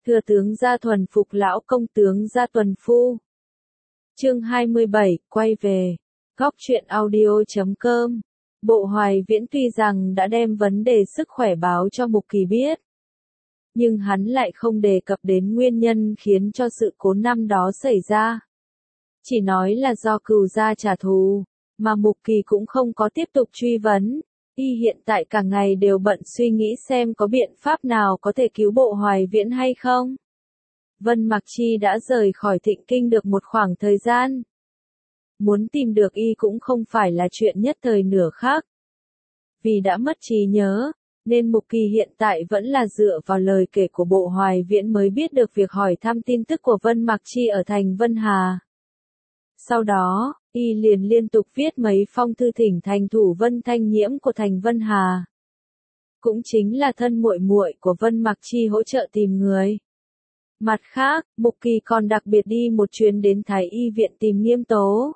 Thừa tướng gia thuần phục lão công tướng gia tuần phu. Chương 27, quay về. Góc truyện audio.com. Bộ Hoài Viễn tuy rằng đã đem vấn đề sức khỏe báo cho Mục Kỳ biết, nhưng hắn lại không đề cập đến nguyên nhân khiến cho sự cố năm đó xảy ra. Chỉ nói là do Cừu gia trả thù, mà Mục Kỳ cũng không có tiếp tục truy vấn. Y hiện tại cả ngày đều bận suy nghĩ xem có biện pháp nào có thể cứu Bộ Hoài Viễn hay không. Vân Mặc Chi đã rời khỏi Thịnh Kinh được một khoảng thời gian. Muốn tìm được y cũng không phải là chuyện nhất thời nửa khắc. Vì đã mất trí nhớ, nên Mục Kỳ hiện tại vẫn là dựa vào lời kể của Bộ Hoài Viễn mới biết được việc hỏi thăm tin tức của Vân Mặc Chi ở thành Vân Hà. Sau đó, y liền liên tục viết mấy phong thư thỉnh thành thủ Vân Thanh Nhiễm của thành Vân Hà. Cũng chính là thân muội muội của Vân Mặc Chi hỗ trợ tìm người. Mặt khác, Mục Kỳ còn đặc biệt đi một chuyến đến Thái Y viện tìm Nghiêm Tố,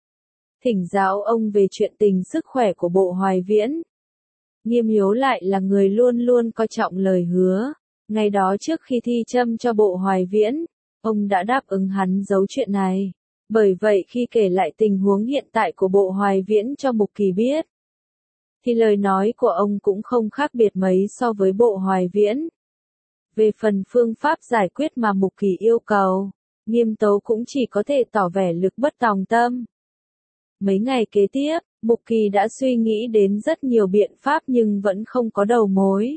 thỉnh giáo ông về chuyện tình sức khỏe của Bộ Hoài Viễn. Nghiêm Hiếu lại là người luôn luôn coi trọng lời hứa. Ngày đó trước khi thi châm cho Bộ Hoài Viễn, ông đã đáp ứng hắn giấu chuyện này. Bởi vậy khi kể lại tình huống hiện tại của Bộ Hoài Viễn cho Mục Kỳ biết, thì lời nói của ông cũng không khác biệt mấy so với Bộ Hoài Viễn. Về phần phương pháp giải quyết mà Mục Kỳ yêu cầu, Nghiêm Tố cũng chỉ có thể tỏ vẻ lực bất tòng tâm. Mấy ngày kế tiếp, Mục Kỳ đã suy nghĩ đến rất nhiều biện pháp nhưng vẫn không có đầu mối.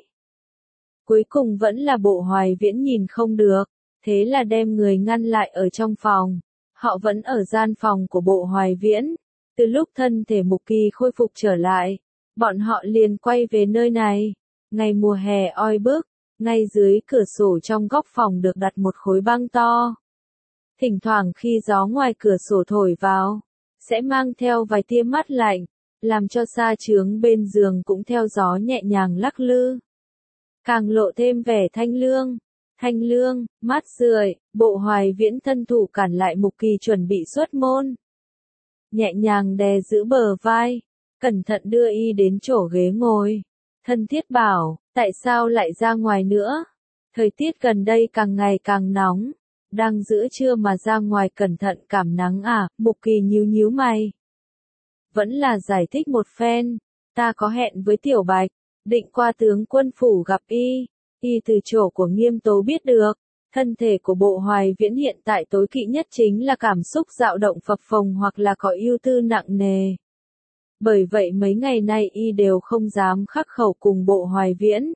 Cuối cùng vẫn là Bộ Hoài Viễn nhìn không được, thế là đem người ngăn lại ở trong phòng. Họ vẫn ở gian phòng của Bộ Hoài Viễn. Từ lúc thân thể Mục Kỳ khôi phục trở lại, bọn họ liền quay về nơi này. Ngày mùa hè oi bức, ngay dưới cửa sổ trong góc phòng được đặt một khối băng to. Thỉnh thoảng khi gió ngoài cửa sổ thổi vào, sẽ mang theo vài tia mát lạnh, làm cho sa chướng bên giường cũng theo gió nhẹ nhàng lắc lư, càng lộ thêm vẻ thanh lương. Thanh lương, mát rượi, Bộ Hoài Viễn thân thủ cản lại Mục Kỳ chuẩn bị xuất môn. Nhẹ nhàng đè giữ bờ vai, cẩn thận đưa y đến chỗ ghế ngồi. Thân thiết bảo, tại sao lại ra ngoài nữa? Thời tiết gần đây càng ngày càng nóng, đang giữa trưa mà ra ngoài cẩn thận cảm nắng à? Mục Kỳ nhíu nhíu mày. Vẫn là giải thích một phen, ta có hẹn với Tiểu Bạch, định qua tướng quân phủ gặp y. Y từ chỗ của Nghiêm Tố biết được, thân thể của Bộ Hoài Viễn hiện tại tối kỵ nhất chính là cảm xúc dao động phập phồng hoặc là có ưu tư nặng nề. Bởi vậy mấy ngày nay y đều không dám khắc khẩu cùng Bộ Hoài Viễn.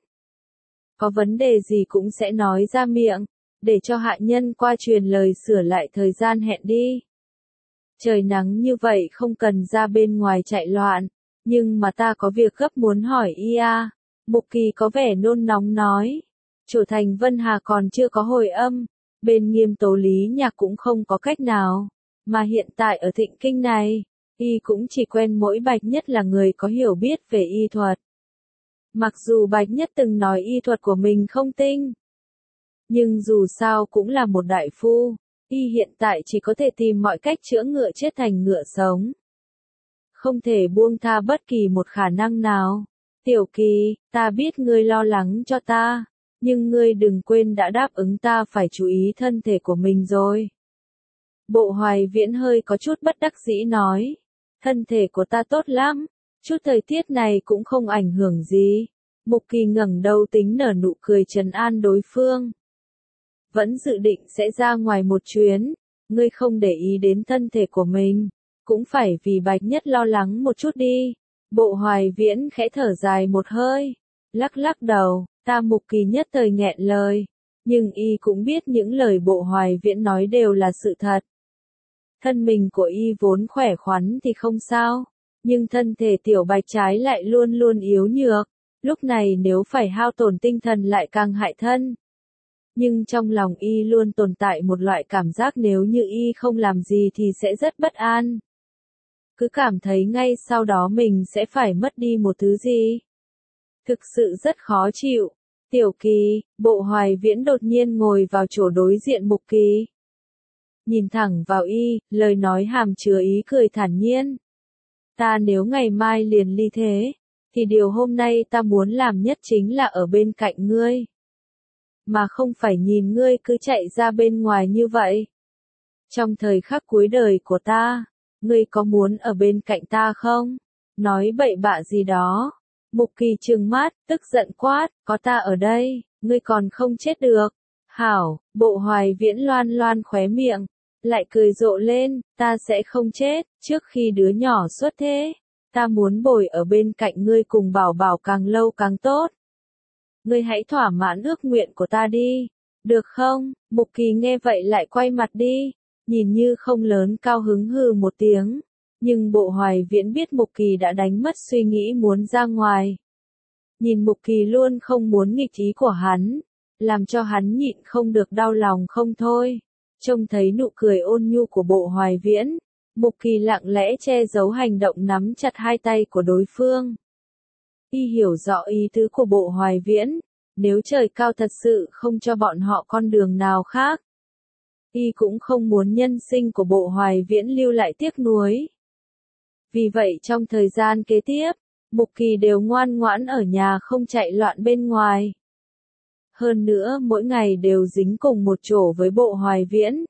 Có vấn đề gì cũng sẽ nói ra miệng, để cho hạ nhân qua truyền lời sửa lại thời gian hẹn đi. Trời nắng như vậy không cần ra bên ngoài chạy loạn, nhưng mà ta có việc gấp muốn hỏi y à. Mục Kỳ có vẻ nôn nóng nói. Chủ thành Vân Hà còn chưa có hồi âm, bên Nghiêm Tố Lý Nhạc cũng không có cách nào. Mà hiện tại ở Thịnh Kinh này, y cũng chỉ quen mỗi Bạch Nhất là người có hiểu biết về y thuật. Mặc dù Bạch Nhất từng nói y thuật của mình không tinh, nhưng dù sao cũng là một đại phu, y hiện tại chỉ có thể tìm mọi cách chữa ngựa chết thành ngựa sống. Không thể buông tha bất kỳ một khả năng nào. Tiểu Kỳ, ta biết ngươi lo lắng cho ta, nhưng ngươi đừng quên đã đáp ứng ta phải chú ý thân thể của mình rồi. Bộ Hoài Viễn hơi có chút bất đắc dĩ nói, thân thể của ta tốt lắm, chút thời tiết này cũng không ảnh hưởng gì. Mục Kỳ ngẩng đầu tính nở nụ cười trấn an đối phương. Vẫn dự định sẽ ra ngoài một chuyến, ngươi không để ý đến thân thể của mình, cũng phải vì Bạch Nhất lo lắng một chút đi. Bộ Hoài Viễn khẽ thở dài một hơi, lắc lắc đầu, ta Mục Kỳ nhất thời nghẹn lời, nhưng y cũng biết những lời Bộ Hoài Viễn nói đều là sự thật. Thân mình của y vốn khỏe khoắn thì không sao, nhưng thân thể Tiểu Bạch trái lại luôn luôn yếu nhược, lúc này nếu phải hao tổn tinh thần lại càng hại thân. Nhưng trong lòng y luôn tồn tại một loại cảm giác nếu như y không làm gì thì sẽ rất bất an. Cứ cảm thấy ngay sau đó mình sẽ phải mất đi một thứ gì. Thực sự rất khó chịu. Tiểu Kỳ, Bộ Hoài Viễn đột nhiên ngồi vào chỗ đối diện Mục Kỳ. Nhìn thẳng vào y, lời nói hàm chứa ý cười thản nhiên. Ta nếu ngày mai liền ly thế, thì điều hôm nay ta muốn làm nhất chính là ở bên cạnh ngươi. mà không phải nhìn ngươi cứ chạy ra bên ngoài như vậy. Trong thời khắc cuối đời của ta, ngươi có muốn ở bên cạnh ta không? Nói bậy bạ gì đó. Mục Kỳ trừng mắt, tức giận quát, có ta ở đây, ngươi còn không chết được. Hảo, Bộ Hoài Viễn loan loan khóe miệng, lại cười rộ lên, ta sẽ không chết, trước khi đứa nhỏ xuất thế. Ta muốn bồi ở bên cạnh ngươi cùng bảo bảo càng lâu càng tốt. Ngươi hãy thỏa mãn ước nguyện của ta đi, được không? Mục Kỳ nghe vậy lại quay mặt đi, nhìn như không lớn cao hứng hừ một tiếng. Nhưng Bộ Hoài Viễn biết Mục Kỳ đã đánh mất suy nghĩ muốn ra ngoài. Nhìn Mục Kỳ luôn không muốn nghịch ý của hắn, làm cho hắn nhịn không được đau lòng không thôi. Trông thấy nụ cười ôn nhu của Bộ Hoài Viễn, Mục Kỳ lặng lẽ che giấu hành động nắm chặt hai tay của đối phương. Y hiểu rõ ý tứ của Bộ Hoài Viễn, nếu trời cao thật sự không cho bọn họ con đường nào khác. Y cũng không muốn nhân sinh của Bộ Hoài Viễn lưu lại tiếc nuối. Vì vậy trong thời gian kế tiếp, Mục Kỳ đều ngoan ngoãn ở nhà không chạy loạn bên ngoài. Hơn nữa mỗi ngày đều dính cùng một chỗ với Bộ Hoài Viễn.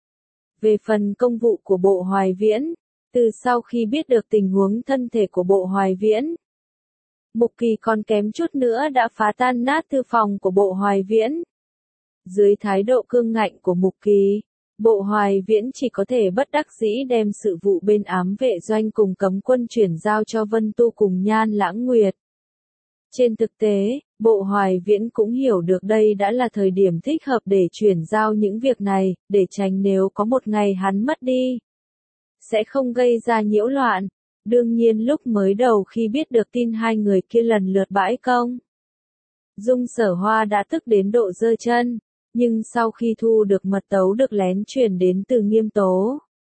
Về phần công vụ của Bộ Hoài Viễn, từ sau khi biết được tình huống thân thể của Bộ Hoài Viễn, Mục Kỳ còn kém chút nữa đã phá tan nát thư phòng của Bộ Hoài Viễn. Dưới thái độ cương ngạnh của Mục Kỳ, Bộ Hoài Viễn chỉ có thể bất đắc dĩ đem sự vụ bên ám vệ doanh cùng cấm quân chuyển giao cho Vân Tu cùng Nhan Lãng Nguyệt. Trên thực tế, Bộ Hoài Viễn cũng hiểu được đây đã là thời điểm thích hợp để chuyển giao những việc này, để tránh nếu có một ngày hắn mất đi, sẽ không gây ra nhiễu loạn. Đương nhiên lúc mới đầu khi biết được tin hai người kia lần lượt bãi công, Dung Sở Hoa đã tức đến độ giơ chân, nhưng sau khi thu được mật tấu được lén truyền đến từ Nghiêm Tố,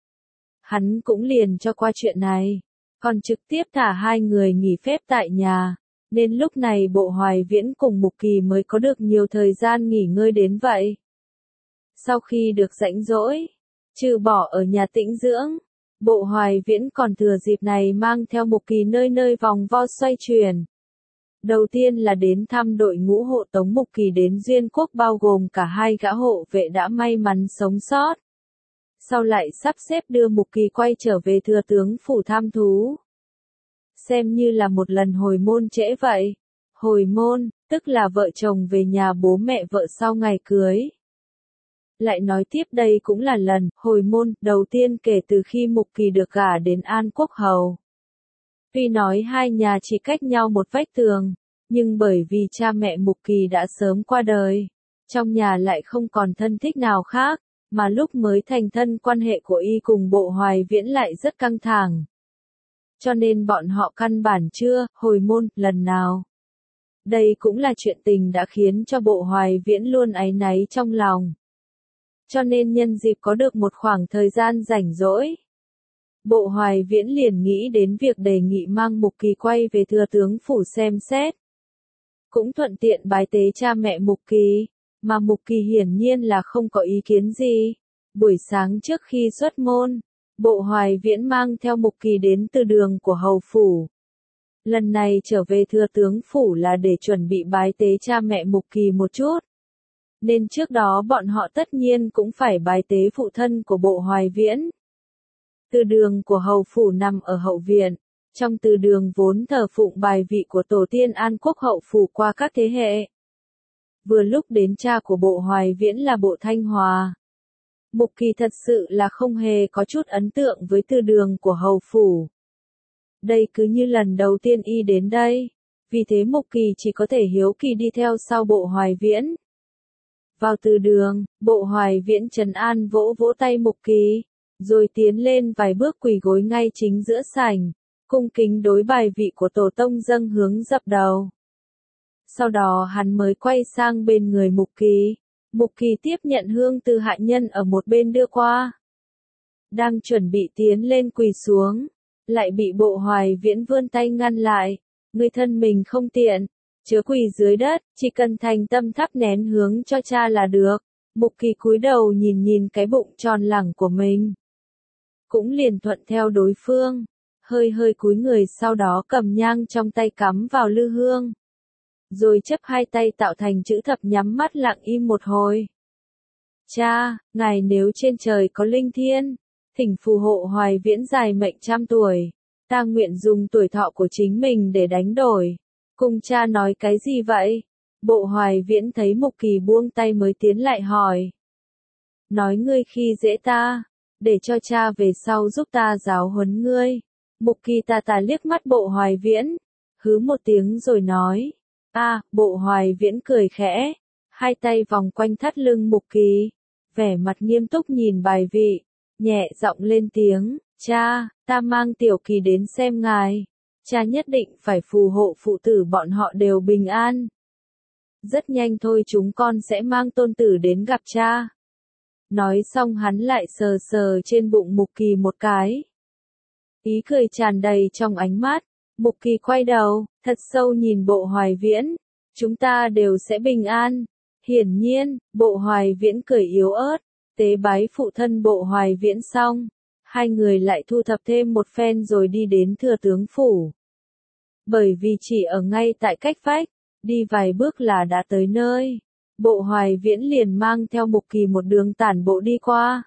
hắn cũng liền cho qua chuyện này, còn trực tiếp thả hai người nghỉ phép tại nhà, nên lúc này Bộ Hoài Viễn cùng Mục Kỳ mới có được nhiều thời gian nghỉ ngơi đến vậy. Sau khi được rảnh rỗi, trừ bỏ ở nhà tĩnh dưỡng, Bộ Hoài Viễn còn thừa dịp này mang theo Mục Kỳ nơi nơi vòng vo xoay chuyển. Đầu tiên là đến thăm đội ngũ hộ tống Mục Kỳ đến Duyên Quốc bao gồm cả hai gã hộ vệ đã may mắn sống sót. Sau lại sắp xếp đưa Mục Kỳ quay trở về thừa tướng phủ tham thú. Xem như là một lần hồi môn trễ vậy. Hồi môn, tức là vợ chồng về nhà bố mẹ vợ sau ngày cưới. Lại nói tiếp đây cũng là lần hồi môn đầu tiên kể từ khi Mục Kỳ được gả đến An Quốc Hầu. Tuy nói hai nhà chỉ cách nhau một vách tường, nhưng bởi vì cha mẹ Mục Kỳ đã sớm qua đời, trong nhà lại không còn thân thích nào khác, mà lúc mới thành thân quan hệ của y cùng Bộ Hoài Viễn lại rất căng thẳng. Cho nên bọn họ căn bản chưa hồi môn lần nào. Đây cũng là chuyện tình đã khiến cho Bộ Hoài Viễn luôn áy náy trong lòng. Cho nên nhân dịp có được một khoảng thời gian rảnh rỗi, Bộ Hoài Viễn liền nghĩ đến việc đề nghị mang Mục Kỳ quay về thừa tướng phủ xem xét. Cũng thuận tiện bái tế cha mẹ Mục Kỳ, mà Mục Kỳ hiển nhiên là không có ý kiến gì. Buổi sáng trước khi xuất môn, Bộ Hoài Viễn mang theo Mục Kỳ đến từ đường của hầu phủ. Lần này trở về thừa tướng phủ là để chuẩn bị bái tế cha mẹ Mục Kỳ một chút. Nên trước đó bọn họ tất nhiên cũng phải bái tế phụ thân của Bộ Hoài Viễn. Từ đường của hầu phủ nằm ở hậu viện, trong từ đường vốn thờ phụng bài vị của tổ tiên An Quốc hậu phủ qua các thế hệ. Vừa lúc đến cha của Bộ Hoài Viễn là Bộ Thanh Hòa. Mục Kỳ thật sự là không hề có chút ấn tượng với từ đường của hầu phủ. Đây cứ như lần đầu tiên y đến đây, vì thế Mục Kỳ chỉ có thể hiếu kỳ đi theo sau Bộ Hoài Viễn. Vào từ đường, Bộ Hoài Viễn trấn an vỗ vỗ tay Mục Kỳ, rồi tiến lên vài bước quỳ gối ngay chính giữa sảnh, cung kính đối bài vị của tổ tông dâng hướng dập đầu. Sau đó hắn mới quay sang bên người Mục Kỳ. Mục Kỳ tiếp nhận hương từ hạ nhân ở một bên đưa qua. Đang chuẩn bị tiến lên quỳ xuống, lại bị Bộ Hoài Viễn vươn tay ngăn lại. Người thân mình không tiện, chớ quỳ dưới đất, chỉ cần thành tâm thắp nén hướng cho cha là được. Mục Kỳ cúi đầu nhìn nhìn cái bụng tròn lẳng của mình, cũng liền thuận theo đối phương, hơi hơi cúi người sau đó cầm nhang trong tay cắm vào lư hương. rồi chấp hai tay tạo thành chữ thập nhắm mắt lặng im một hồi. Cha, ngài nếu trên trời có linh thiêng, thỉnh phù hộ Hoài Viễn dài mệnh trăm tuổi. Ta nguyện dùng tuổi thọ của chính mình để đánh đổi. Cùng cha nói cái gì vậy? Bộ Hoài Viễn thấy Mục Kỳ buông tay mới tiến lại hỏi. Nói ngươi khi dễ ta, để cho cha về sau giúp ta giáo huấn ngươi. Mục Kỳ tà liếc mắt Bộ Hoài Viễn, hứ một tiếng rồi nói. Bộ Hoài Viễn cười khẽ, hai tay vòng quanh thắt lưng Mục Kỳ, vẻ mặt nghiêm túc nhìn bài vị, nhẹ giọng lên tiếng, cha, ta mang Tiểu Kỳ đến xem ngài, cha nhất định phải phù hộ phụ tử bọn họ đều bình an. Rất nhanh thôi chúng con sẽ mang tôn tử đến gặp cha. Nói xong hắn lại sờ sờ trên bụng Mục Kỳ một cái. Ý cười tràn đầy trong ánh mắt, Mục Kỳ quay đầu, thật sâu nhìn Bộ Hoài Viễn, chúng ta đều sẽ bình an. Hiển nhiên, Bộ Hoài Viễn cười yếu ớt, tế bái phụ thân Bộ Hoài Viễn xong, hai người lại thu thập thêm một phen rồi đi đến thừa tướng phủ. Bởi vì chỉ ở ngay tại cách vách, đi vài bước là đã tới nơi, Bộ Hoài Viễn liền mang theo Mục Kỳ một đường tản bộ đi qua.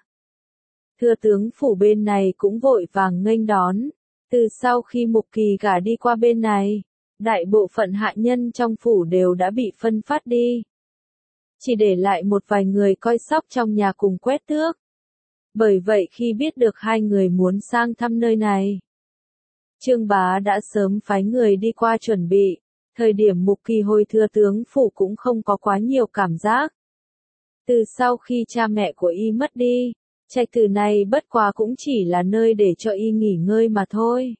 Thừa tướng phủ bên này cũng vội vàng nghênh đón, từ sau khi Mục Kỳ gả đi qua bên này, đại bộ phận hạ nhân trong phủ đều đã bị phân phát đi. Chỉ để lại một vài người coi sóc trong nhà cùng quét tước. Bởi vậy khi biết được hai người muốn sang thăm nơi này, Trương Bá đã sớm phái người đi qua chuẩn bị, thời điểm Mục Kỳ hồi thừa tướng phủ cũng không có quá nhiều cảm giác. Từ sau khi cha mẹ của y mất đi, trạch tử này bất quá cũng chỉ là nơi để cho y nghỉ ngơi mà thôi.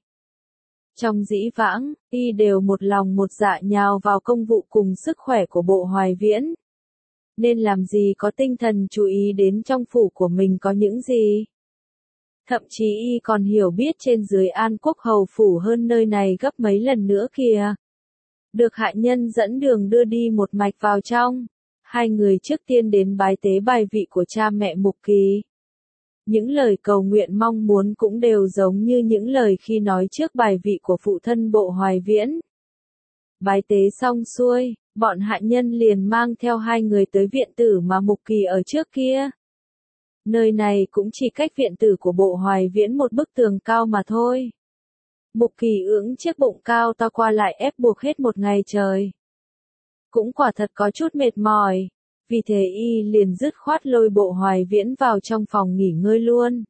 Trong dĩ vãng, y đều một lòng một dạ nhào vào công vụ cùng sức khỏe của Bộ Hoài Viễn. Nên làm gì có tinh thần chú ý đến trong phủ của mình có những gì. Thậm chí y còn hiểu biết trên dưới An Quốc hầu phủ hơn nơi này gấp mấy lần nữa kìa. Được hạ nhân dẫn đường đưa đi một mạch vào trong. Hai người trước tiên đến bái tế bài vị của cha mẹ Mục Kỳ. Những lời cầu nguyện mong muốn cũng đều giống như những lời khi nói trước bài vị của phụ thân Bộ Hoài Viễn. Bái tế xong xuôi, bọn hạ nhân liền mang theo hai người tới viện tử mà Mục Kỳ ở trước kia. Nơi này cũng chỉ cách viện tử của Bộ Hoài Viễn một bức tường cao mà thôi. Mục Kỳ ưỡng chiếc bụng cao to qua lại ép buộc hết một ngày trời. Cũng quả thật có chút mệt mỏi, vì thế y liền dứt khoát lôi Bộ Hoài Viễn vào trong phòng nghỉ ngơi luôn.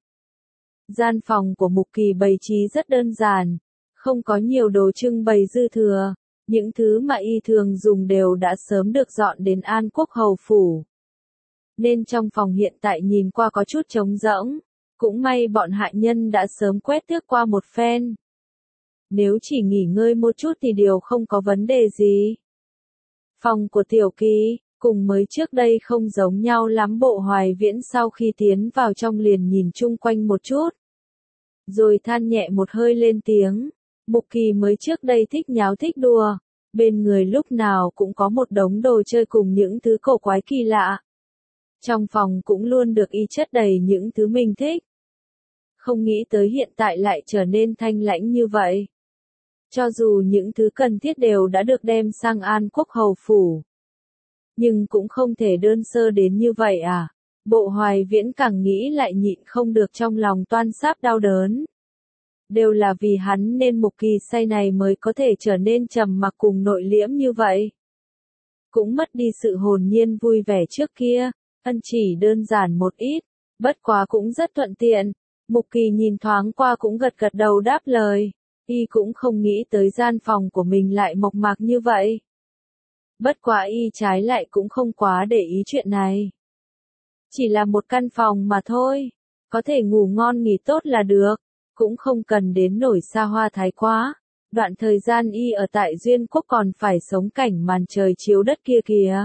Gian phòng của Mục Kỳ bày trí rất đơn giản, không có nhiều đồ trưng bày dư thừa, những thứ mà y thường dùng đều đã sớm được dọn đến An Quốc hầu phủ. Nên trong phòng hiện tại nhìn qua có chút trống rỗng, cũng may bọn hạ nhân đã sớm quét tước qua một phen. Nếu chỉ nghỉ ngơi một chút thì điều không có vấn đề gì. Phòng của Tiểu Kỳ, cùng mới trước đây không giống nhau lắm. Bộ Hoài Viễn sau khi tiến vào trong liền nhìn chung quanh một chút. Rồi than nhẹ một hơi lên tiếng, Mục Kỳ mới trước đây thích nháo thích đùa, bên người lúc nào cũng có một đống đồ chơi cùng những thứ cổ quái kỳ lạ. Trong phòng cũng luôn được y chất đầy những thứ mình thích. Không nghĩ tới hiện tại lại trở nên thanh lãnh như vậy. Cho dù những thứ cần thiết đều đã được đem sang An Quốc hầu phủ, nhưng cũng không thể đơn sơ đến như vậy à. Bộ Hoài Viễn càng nghĩ lại nhịn không được trong lòng toan sáp đau đớn. Đều là vì hắn nên Mục Kỳ say này mới có thể trở nên trầm mặc cùng nội liễm như vậy. Cũng mất đi sự hồn nhiên vui vẻ trước kia, chỉ đơn giản một ít, bất quá cũng rất thuận tiện. Mục Kỳ nhìn thoáng qua cũng gật gật đầu đáp lời, y cũng không nghĩ tới gian phòng của mình lại mộc mạc như vậy. Bất quá y trái lại cũng không quá để ý chuyện này. Chỉ là một căn phòng mà thôi, có thể ngủ ngon nghỉ tốt là được, cũng không cần đến nổi xa hoa thái quá. Đoạn thời gian y ở tại Duyên Quốc còn phải sống cảnh màn trời chiếu đất kia kìa.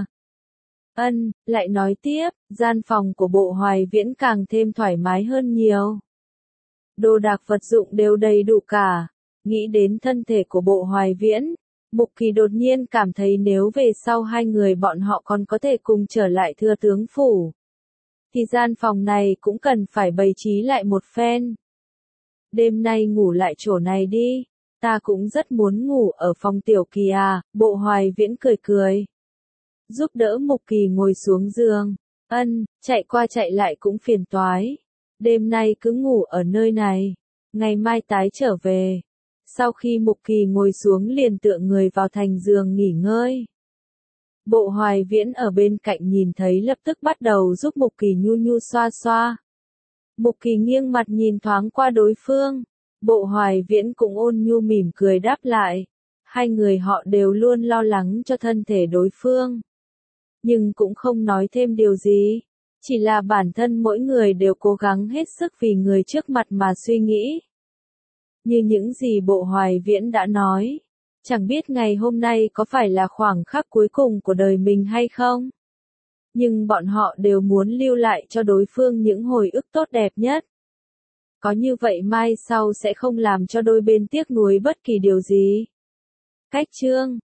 Lại nói tiếp, gian phòng của Bộ Hoài Viễn càng thêm thoải mái hơn nhiều. Đồ đạc vật dụng đều đầy đủ cả. Nghĩ đến thân thể của Bộ Hoài Viễn, Mục Kỳ đột nhiên cảm thấy nếu về sau hai người bọn họ còn có thể cùng trở lại thừa tướng phủ, thì gian phòng này cũng cần phải bày trí lại một phen. Đêm nay ngủ lại chỗ này đi, Ta cũng rất muốn ngủ ở phòng Tiểu Kỳ à, Bộ Hoài Viễn cười cười. Giúp đỡ Mục Kỳ ngồi xuống giường. Ân, chạy qua chạy lại cũng phiền toái. Đêm nay cứ ngủ ở nơi này. Ngày mai tái trở về. Sau khi Mục Kỳ ngồi xuống liền tựa người vào thành giường nghỉ ngơi. Bộ Hoài Viễn ở bên cạnh nhìn thấy lập tức bắt đầu giúp Mục Kỳ nhu nhu xoa xoa. Mục Kỳ nghiêng mặt nhìn thoáng qua đối phương. Bộ Hoài Viễn cũng ôn nhu mỉm cười đáp lại. Hai người họ đều luôn lo lắng cho thân thể đối phương. Nhưng cũng không nói thêm điều gì. Chỉ là bản thân mỗi người đều cố gắng hết sức vì người trước mặt mà suy nghĩ. Như những gì Bộ Hoài Viễn đã nói. Chẳng biết ngày hôm nay có phải là khoảng khắc cuối cùng của đời mình hay không? Nhưng bọn họ đều muốn lưu lại cho đối phương những hồi ức tốt đẹp nhất. Có như vậy mai sau sẽ không làm cho đôi bên tiếc nuối bất kỳ điều gì. Cách chương